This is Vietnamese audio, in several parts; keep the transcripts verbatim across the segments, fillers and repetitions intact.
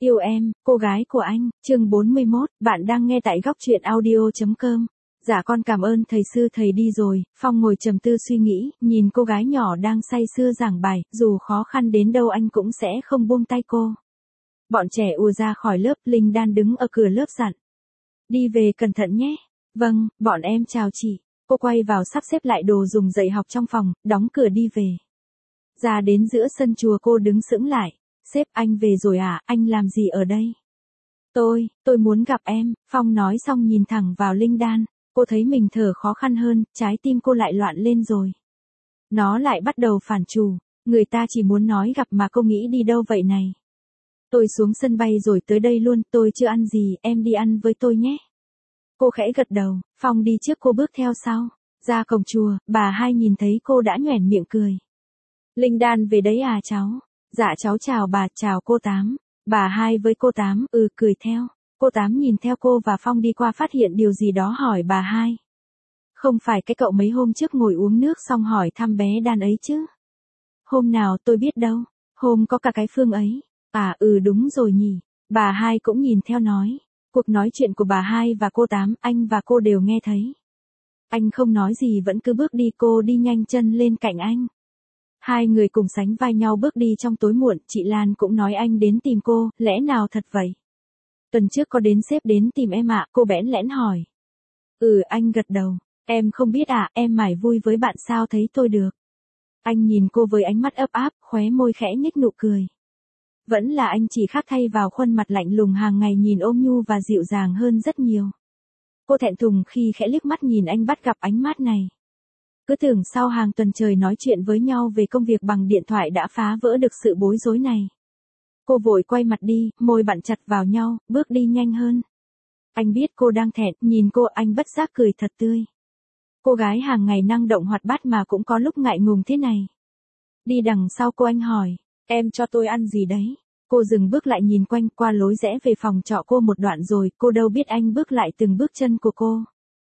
Yêu em, cô gái của anh, chương bốn mươi mốt, bạn đang nghe tại góc truyện audio.com. Dạ con cảm ơn thầy sư thầy đi rồi, Phong ngồi trầm tư suy nghĩ, nhìn cô gái nhỏ đang say sưa giảng bài, dù khó khăn đến đâu anh cũng sẽ không buông tay cô. Bọn trẻ ùa ra khỏi lớp, Linh Đan đứng ở cửa lớp dặn. Đi về cẩn thận nhé. Vâng, bọn em chào chị. Cô quay vào sắp xếp lại đồ dùng dạy học trong phòng, đóng cửa đi về. Ra đến giữa sân chùa cô đứng sững lại. Sếp anh về rồi à, anh làm gì ở đây? Tôi, tôi muốn gặp em, Phong nói xong nhìn thẳng vào Linh Đan. Cô thấy mình thở khó khăn hơn, trái tim cô lại loạn lên rồi. Nó lại bắt đầu phản chủ, người ta chỉ muốn nói gặp mà cô nghĩ đi đâu vậy này. Tôi xuống sân bay rồi tới đây luôn, tôi chưa ăn gì, em đi ăn với tôi nhé. Cô khẽ gật đầu, Phong đi trước cô bước theo sau. Ra cổng chùa, bà hai nhìn thấy cô đã nhoẻn miệng cười. Linh Đan về đấy à cháu? Dạ cháu chào bà, chào cô Tám. Bà hai với cô Tám, ừ cười theo. Cô Tám nhìn theo cô và Phong đi qua phát hiện điều gì đó hỏi bà hai. Không phải cái cậu mấy hôm trước ngồi uống nước xong hỏi thăm bé Đan ấy chứ? Hôm nào tôi biết đâu, hôm có cả cái Phương ấy. À ừ đúng rồi nhỉ, bà hai cũng nhìn theo nói. Cuộc nói chuyện của bà hai và cô Tám, anh và cô đều nghe thấy. Anh không nói gì vẫn cứ bước đi, cô đi nhanh chân lên cạnh anh. Hai người cùng sánh vai nhau bước đi trong tối muộn, chị Lan cũng nói anh đến tìm cô, lẽ nào thật vậy? Tuần trước có đến sếp đến tìm em ạ, cô bẽn lẽn hỏi. Ừ anh gật đầu, em không biết à, em mải vui với bạn sao thấy tôi được. Anh nhìn cô với ánh mắt ấp áp, khóe môi khẽ nhếch nụ cười. Vẫn là anh chỉ khác thay vào khuôn mặt lạnh lùng hàng ngày nhìn ôm nhu và dịu dàng hơn rất nhiều. Cô thẹn thùng khi khẽ liếc mắt nhìn anh bắt gặp ánh mắt này. Cứ tưởng sau hàng tuần trời nói chuyện với nhau về công việc bằng điện thoại đã phá vỡ được sự bối rối này. Cô vội quay mặt đi, môi bặn chặt vào nhau, bước đi nhanh hơn. Anh biết cô đang thẹn, nhìn cô anh bất giác cười thật tươi. Cô gái hàng ngày năng động hoạt bát mà cũng có lúc ngại ngùng thế này. Đi đằng sau cô anh hỏi, em cho tôi ăn gì đấy? Cô dừng bước lại nhìn quanh qua lối rẽ về phòng trọ cô một đoạn rồi, cô đâu biết anh bước lại từng bước chân của cô.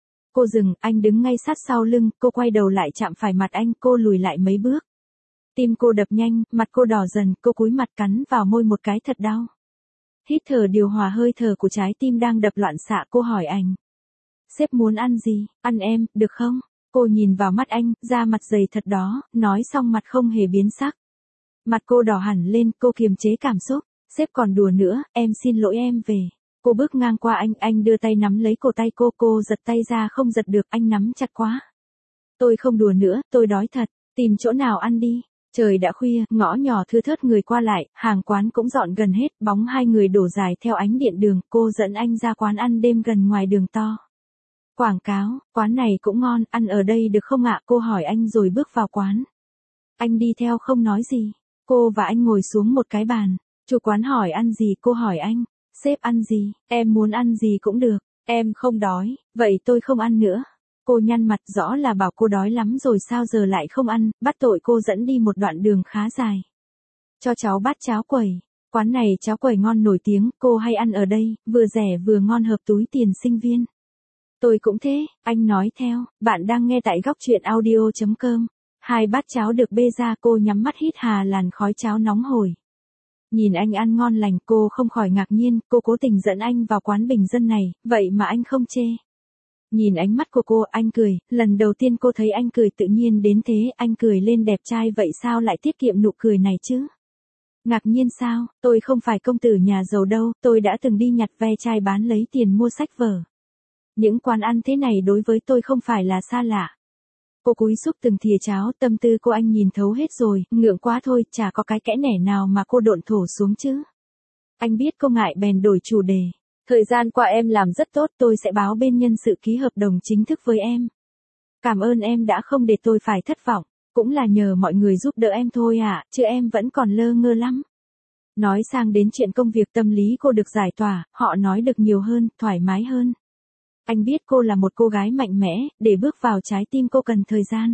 Cô dừng, anh đứng ngay sát sau lưng, cô quay đầu lại chạm phải mặt anh, cô lùi lại mấy bước. Tim cô đập nhanh, mặt cô đỏ dần, cô cúi mặt cắn vào môi một cái thật đau. Hít thở điều hòa hơi thở của trái tim đang đập loạn xạ, cô hỏi anh. Sếp muốn ăn gì, ăn em, được không? Cô nhìn vào mắt anh, da mặt dày thật đó, nói xong mặt không hề biến sắc. Mặt cô đỏ hẳn lên, cô kiềm chế cảm xúc. Sếp còn đùa nữa, em xin lỗi em về. Cô bước ngang qua anh, anh đưa tay nắm lấy cổ tay cô, cô giật tay ra không giật được, anh nắm chặt quá. Tôi không đùa nữa, tôi đói thật, tìm chỗ nào ăn đi. Trời đã khuya, ngõ nhỏ thưa thớt người qua lại, hàng quán cũng dọn gần hết, bóng hai người đổ dài theo ánh điện đường, cô dẫn anh ra quán ăn đêm gần ngoài đường to. Quảng cáo, quán này cũng ngon, ăn ở đây được không ạ? Cô hỏi anh rồi bước vào quán. Anh đi theo không nói gì, cô và anh ngồi xuống một cái bàn, chủ quán hỏi ăn gì, cô hỏi anh. Sếp ăn gì, em muốn ăn gì cũng được, em không đói, vậy tôi không ăn nữa. Cô nhăn mặt rõ là bảo cô đói lắm rồi sao giờ lại không ăn, bắt tội cô dẫn đi một đoạn đường khá dài. Cho cháu bát cháo quẩy, quán này cháo quẩy ngon nổi tiếng, cô hay ăn ở đây, vừa rẻ vừa ngon hợp túi tiền sinh viên. Tôi cũng thế, anh nói theo, bạn đang nghe tại góc truyện audio.com. Hai bát cháo được bê ra, cô nhắm mắt hít hà làn khói cháo nóng hổi. Nhìn anh ăn ngon lành, cô không khỏi ngạc nhiên, cô cố tình dẫn anh vào quán bình dân này, vậy mà anh không chê. Nhìn ánh mắt của cô, anh cười, lần đầu tiên cô thấy anh cười tự nhiên đến thế, anh cười lên đẹp trai vậy sao lại tiết kiệm nụ cười này chứ? Ngạc nhiên sao, tôi không phải công tử nhà giàu đâu, tôi đã từng đi nhặt ve chai bán lấy tiền mua sách vở. Những quán ăn thế này đối với tôi không phải là xa lạ. Cô cúi xúc từng thìa cháo, tâm tư cô anh nhìn thấu hết rồi, ngượng quá thôi, chả có cái kẽ nẻ nào mà cô độn thổ xuống chứ. Anh biết cô ngại bèn đổi chủ đề. Thời gian qua em làm rất tốt, tôi sẽ báo bên nhân sự ký hợp đồng chính thức với em. Cảm ơn em đã không để tôi phải thất vọng, cũng là nhờ mọi người giúp đỡ em thôi ạ, à, chứ em vẫn còn lơ ngơ lắm. Nói sang đến chuyện công việc tâm lý cô được giải tỏa, họ nói được nhiều hơn, thoải mái hơn. Anh biết cô là một cô gái mạnh mẽ, để bước vào trái tim cô cần thời gian.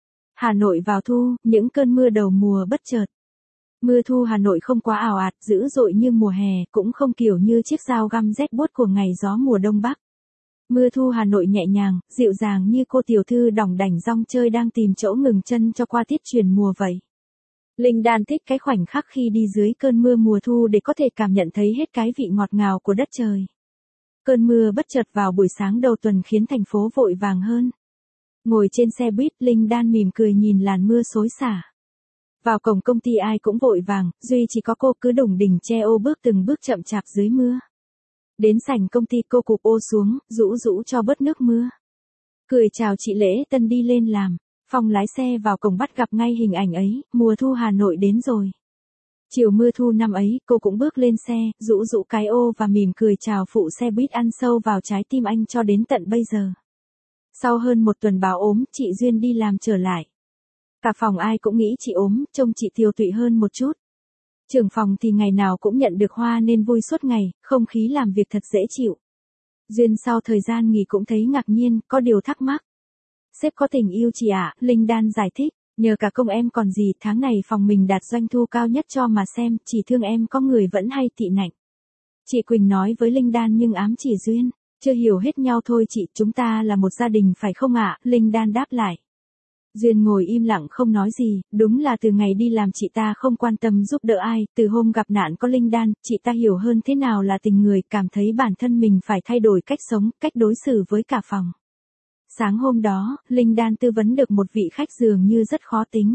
Hà Nội vào thu, những cơn mưa đầu mùa bất chợt. Mưa thu Hà Nội không quá ào ạt, dữ dội như mùa hè, cũng không kiểu như chiếc dao găm rét buốt của ngày gió mùa đông bắc. Mưa thu Hà Nội nhẹ nhàng, dịu dàng như cô tiểu thư đỏng đảnh rong chơi đang tìm chỗ ngừng chân cho qua tiết chuyển mùa vậy. Linh Đan thích cái khoảnh khắc khi đi dưới cơn mưa mùa thu để có thể cảm nhận thấy hết cái vị ngọt ngào của đất trời. Cơn mưa bất chợt vào buổi sáng đầu tuần khiến thành phố vội vàng hơn. Ngồi trên xe buýt, Linh Đan mỉm cười nhìn làn mưa xối xả. Vào cổng công ty ai cũng vội vàng, duy chỉ có cô cứ đủng đỉnh che ô bước từng bước chậm chạp dưới mưa. Đến sảnh công ty cô cụp ô xuống, rũ rũ cho bớt nước mưa. Cười chào chị Lễ Tân đi lên làm. Phong lái xe vào cổng bắt gặp ngay hình ảnh ấy, mùa thu Hà Nội đến rồi. Chiều mưa thu năm ấy, cô cũng bước lên xe, rũ rũ cái ô và mỉm cười chào phụ xe buýt ăn sâu vào trái tim anh cho đến tận bây giờ. Sau hơn một tuần báo ốm, chị Duyên đi làm trở lại. Cả phòng ai cũng nghĩ chị ốm, trông chị tiều tụy hơn một chút. Trưởng phòng thì ngày nào cũng nhận được hoa nên vui suốt ngày, không khí làm việc thật dễ chịu. Duyên sau thời gian nghỉ cũng thấy ngạc nhiên, có điều thắc mắc. Sếp có tình yêu chị ạ, à? Linh Đan giải thích, nhờ cả công em còn gì, tháng này phòng mình đạt doanh thu cao nhất cho mà xem, chỉ thương em có người vẫn hay tị nạnh. Chị Quỳnh nói với Linh Đan nhưng ám chỉ Duyên, chưa hiểu hết nhau thôi chị, chúng ta là một gia đình phải không ạ, à? Linh Đan đáp lại. Duyên ngồi im lặng không nói gì, đúng là từ ngày đi làm chị ta không quan tâm giúp đỡ ai, từ hôm gặp nạn có Linh Đan, chị ta hiểu hơn thế nào là tình người, cảm thấy bản thân mình phải thay đổi cách sống, cách đối xử với cả phòng. Sáng hôm đó, Linh Đan tư vấn được một vị khách dường như rất khó tính.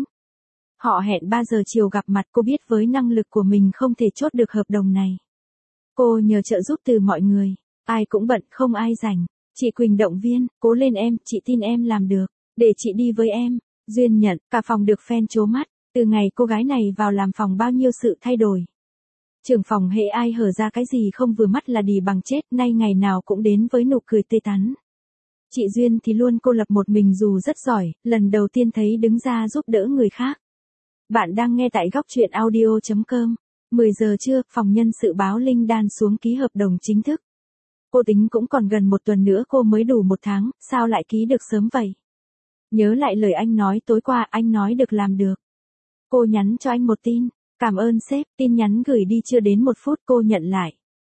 Họ hẹn ba giờ chiều gặp mặt, cô biết với năng lực của mình không thể chốt được hợp đồng này. Cô nhờ trợ giúp từ mọi người, ai cũng bận không ai rảnh. Chị Quỳnh động viên, cố lên em, chị tin em làm được, để chị đi với em. Duyên nhận, cả phòng được phen trố mắt, từ ngày cô gái này vào làm phòng bao nhiêu sự thay đổi. Trưởng phòng hễ ai hở ra cái gì không vừa mắt là đì bằng chết, nay ngày nào cũng đến với nụ cười tươi tắn. Chị Duyên thì luôn cô lập một mình dù rất giỏi, lần đầu tiên thấy đứng ra giúp đỡ người khác. Bạn đang nghe tại góc truyện audio chấm com. mười giờ trưa, phòng nhân sự báo Linh Đan xuống ký hợp đồng chính thức. Cô tính cũng còn gần một tuần nữa cô mới đủ một tháng, sao lại ký được sớm vậy? Nhớ lại lời anh nói tối qua, anh nói được làm được. Cô nhắn cho anh một tin, cảm ơn sếp, tin nhắn gửi đi chưa đến một phút cô nhận lại.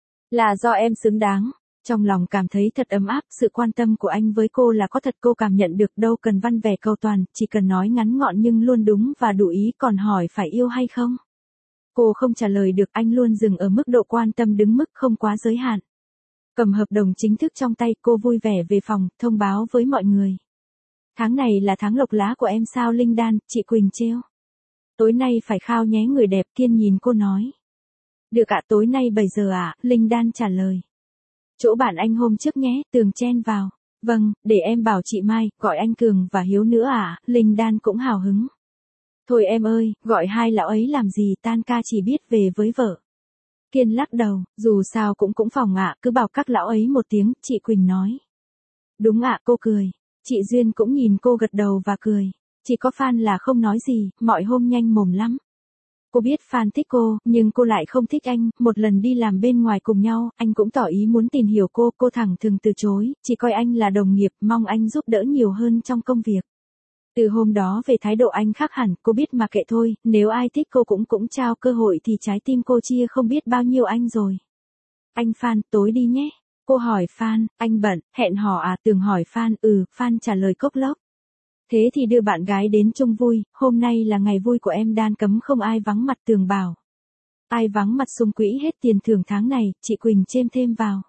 Là do em xứng đáng. Trong lòng cảm thấy thật ấm áp, sự quan tâm của anh với cô là có thật, cô cảm nhận được, đâu cần văn vẻ cầu toàn, chỉ cần nói ngắn gọn nhưng luôn đúng và đủ ý, còn hỏi phải yêu hay không. Cô không trả lời được, anh luôn dừng ở mức độ quan tâm đứng mức không quá giới hạn. Cầm hợp đồng chính thức trong tay, cô vui vẻ về phòng, thông báo với mọi người. Tháng này là tháng lộc lá của em sao Linh Đan, chị Quỳnh trêu. Tối nay phải khao nhé người đẹp, Kiên nhìn cô nói. Được ạ, tối nay bảy giờ ạ, Linh Đan trả lời. Chỗ bạn anh hôm trước nhé, Tường chen vào. Vâng, để em bảo chị Mai, gọi anh Cường và Hiếu nữa à, Linh Đan cũng hào hứng. Thôi em ơi, gọi hai lão ấy làm gì, tan ca chỉ biết về với vợ. Kiên lắc đầu, dù sao cũng cũng phòng ạ, cứ bảo các lão ấy một tiếng, chị Quỳnh nói. Đúng ạ, cô cười. Chị Duyên cũng nhìn cô gật đầu và cười. Chỉ có Phan là không nói gì, mọi hôm nhanh mồm lắm. Cô biết Phan thích cô, nhưng cô lại không thích anh, một lần đi làm bên ngoài cùng nhau, anh cũng tỏ ý muốn tìm hiểu cô, cô thẳng thừng từ chối, chỉ coi anh là đồng nghiệp, mong anh giúp đỡ nhiều hơn trong công việc. Từ hôm đó về thái độ anh khác hẳn, cô biết mà kệ thôi, nếu ai thích cô cũng cũng trao cơ hội thì trái tim cô chia không biết bao nhiêu anh rồi. Anh Phan, tối đi nhé. Cô hỏi Phan, anh bận, hẹn hò à, Tường hỏi Phan, ừ, Phan trả lời cốc lốc. Thế thì đưa bạn gái đến chung vui, hôm nay là ngày vui của em Đan, cấm không ai vắng mặt, Tường bảo. Ai vắng mặt sung quỹ hết tiền thưởng tháng này, chị Quỳnh chêm thêm vào.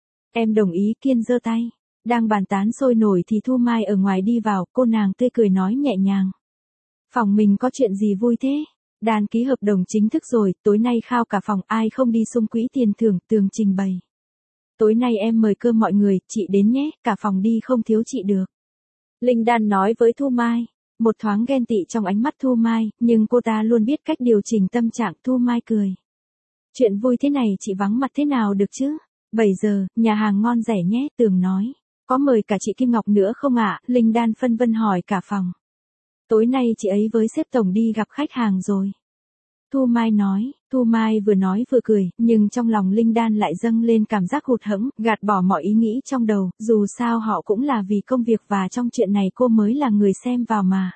Em đồng ý, Kiên giơ tay. Đang bàn tán sôi nổi thì Thu Mai ở ngoài đi vào, cô nàng tươi cười nói nhẹ nhàng. Phòng mình có chuyện gì vui thế? Đan ký hợp đồng chính thức rồi, tối nay khao cả phòng, ai không đi sung quỹ tiền thưởng, Tường trình bày. Tối nay em mời cơm mọi người, chị đến nhé, cả phòng đi không thiếu chị được. Linh Đan nói với Thu Mai, một thoáng ghen tị trong ánh mắt Thu Mai, nhưng cô ta luôn biết cách điều chỉnh tâm trạng. Thu Mai cười. Chuyện vui thế này chị vắng mặt thế nào được chứ? bảy giờ, nhà hàng ngon rẻ nhé, Tường nói. Có mời cả chị Kim Ngọc nữa không ạ? Linh Đan phân vân hỏi cả phòng. Tối nay chị ấy với sếp tổng đi gặp khách hàng rồi. Thu Mai nói, Thu Mai vừa nói vừa cười, nhưng trong lòng Linh Đan lại dâng lên cảm giác hụt hẫng, gạt bỏ mọi ý nghĩ trong đầu, dù sao họ cũng là vì công việc và trong chuyện này cô mới là người xem vào mà.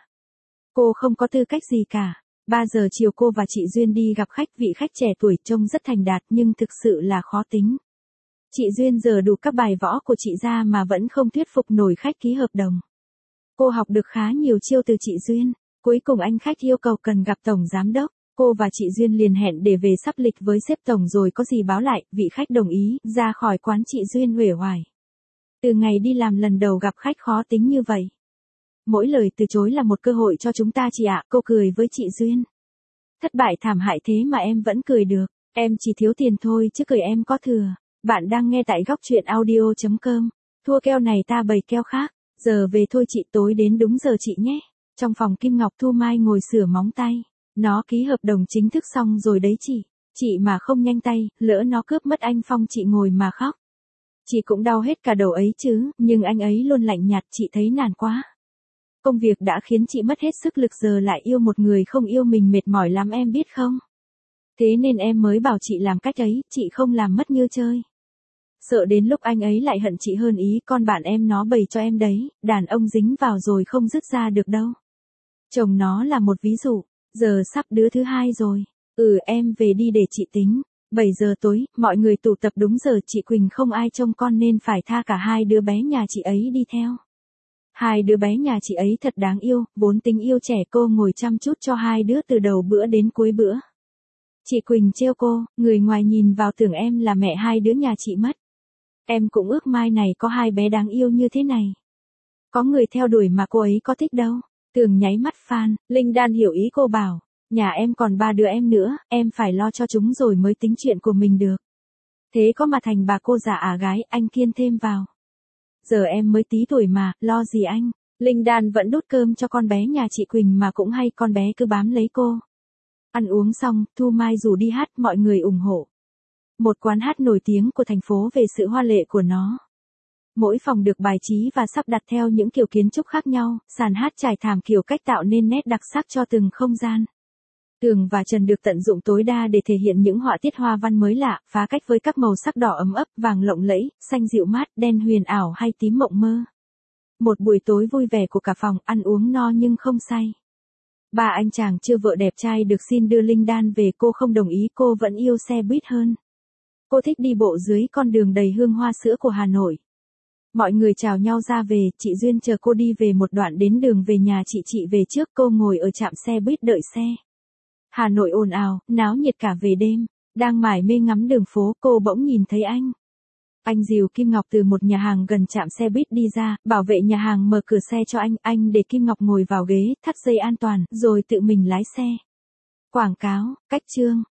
Cô không có tư cách gì cả. ba giờ chiều cô và chị Duyên đi gặp khách, vị khách trẻ tuổi trông rất thành đạt nhưng thực sự là khó tính. Chị Duyên giờ đủ các bài võ của chị ra mà vẫn không thuyết phục nổi khách ký hợp đồng. Cô học được khá nhiều chiêu từ chị Duyên. Cuối cùng anh khách yêu cầu cần gặp tổng giám đốc. Cô và chị Duyên liền hẹn để về sắp lịch với sếp tổng rồi có gì báo lại, vị khách đồng ý, ra khỏi quán chị Duyên uể oải. Từ ngày đi làm lần đầu gặp khách khó tính như vậy. Mỗi lời từ chối là một cơ hội cho chúng ta chị ạ, cô cười với chị Duyên. Thất bại thảm hại thế mà em vẫn cười được, em chỉ thiếu tiền thôi chứ cười em có thừa. Bạn đang nghe tại góc truyện audio chấm com. Thua keo này ta bày keo khác, giờ về thôi chị, tối đến đúng giờ chị nhé. Trong phòng Kim Ngọc Thu Mai ngồi sửa móng tay. Nó ký hợp đồng chính thức xong rồi đấy chị. Chị mà không nhanh tay, lỡ nó cướp mất anh Phong chị ngồi mà khóc. Chị cũng đau hết cả đầu ấy chứ, nhưng anh ấy luôn lạnh nhạt, chị thấy nản quá. Công việc đã khiến chị mất hết sức lực giờ lại yêu một người không yêu mình mệt mỏi lắm em biết không? Thế nên em mới bảo chị làm cách ấy, chị không làm mất như chơi. Sợ đến lúc anh ấy lại hận chị hơn ý, con bạn em nó bày cho em đấy, đàn ông dính vào rồi không dứt ra được đâu. Chồng nó là một ví dụ, giờ sắp đứa thứ hai rồi. Ừ em về đi để chị tính. bảy giờ tối, mọi người tụ tập đúng giờ, chị Quỳnh không ai trông con nên phải tha cả hai đứa bé nhà chị ấy đi theo. Hai đứa bé nhà chị ấy thật đáng yêu, vốn tính yêu trẻ cô ngồi chăm chút cho hai đứa từ đầu bữa đến cuối bữa. Chị Quỳnh trêu cô, người ngoài nhìn vào tưởng em là mẹ hai đứa nhà chị mất. Em cũng ước mai này có hai bé đáng yêu như thế này. Có người theo đuổi mà cô ấy có thích đâu. Tường nháy mắt Phan, Linh Đan hiểu ý cô bảo. Nhà em còn ba đứa em nữa, em phải lo cho chúng rồi mới tính chuyện của mình được. Thế có mà thành bà cô già à gái, anh Kiên thêm vào. Giờ em mới tí tuổi mà, lo gì anh. Linh Đan vẫn đút cơm cho con bé nhà chị Quỳnh mà cũng hay con bé cứ bám lấy cô. Ăn uống xong, Thu Mai rủ đi hát, mọi người ủng hộ. Một quán hát nổi tiếng của thành phố về sự hoa lệ của nó. Mỗi phòng được bài trí và sắp đặt theo những kiểu kiến trúc khác nhau, sàn hát trải thảm kiểu cách tạo nên nét đặc sắc cho từng không gian. Tường và trần được tận dụng tối đa để thể hiện những họa tiết hoa văn mới lạ, phá cách với các màu sắc đỏ ấm ấp, vàng lộng lẫy, xanh dịu mát, đen huyền ảo hay tím mộng mơ. Một buổi tối vui vẻ của cả phòng, ăn uống no nhưng không say. Ba anh chàng chưa vợ đẹp trai được xin đưa Linh Đan về, cô không đồng ý, cô vẫn yêu xe buýt hơn. Cô thích đi bộ dưới con đường đầy hương hoa sữa của Hà Nội. Mọi người chào nhau ra về, chị Duyên chờ cô đi về một đoạn đến đường về nhà chị chị về trước, cô ngồi ở trạm xe buýt đợi xe. Hà Nội ồn ào, náo nhiệt cả về đêm, đang mải mê ngắm đường phố, cô bỗng nhìn thấy anh. Anh dìu Kim Ngọc từ một nhà hàng gần trạm xe buýt đi ra, bảo vệ nhà hàng mở cửa xe cho anh, anh để Kim Ngọc ngồi vào ghế, thắt dây an toàn, rồi tự mình lái xe. Quảng cáo, cách chương,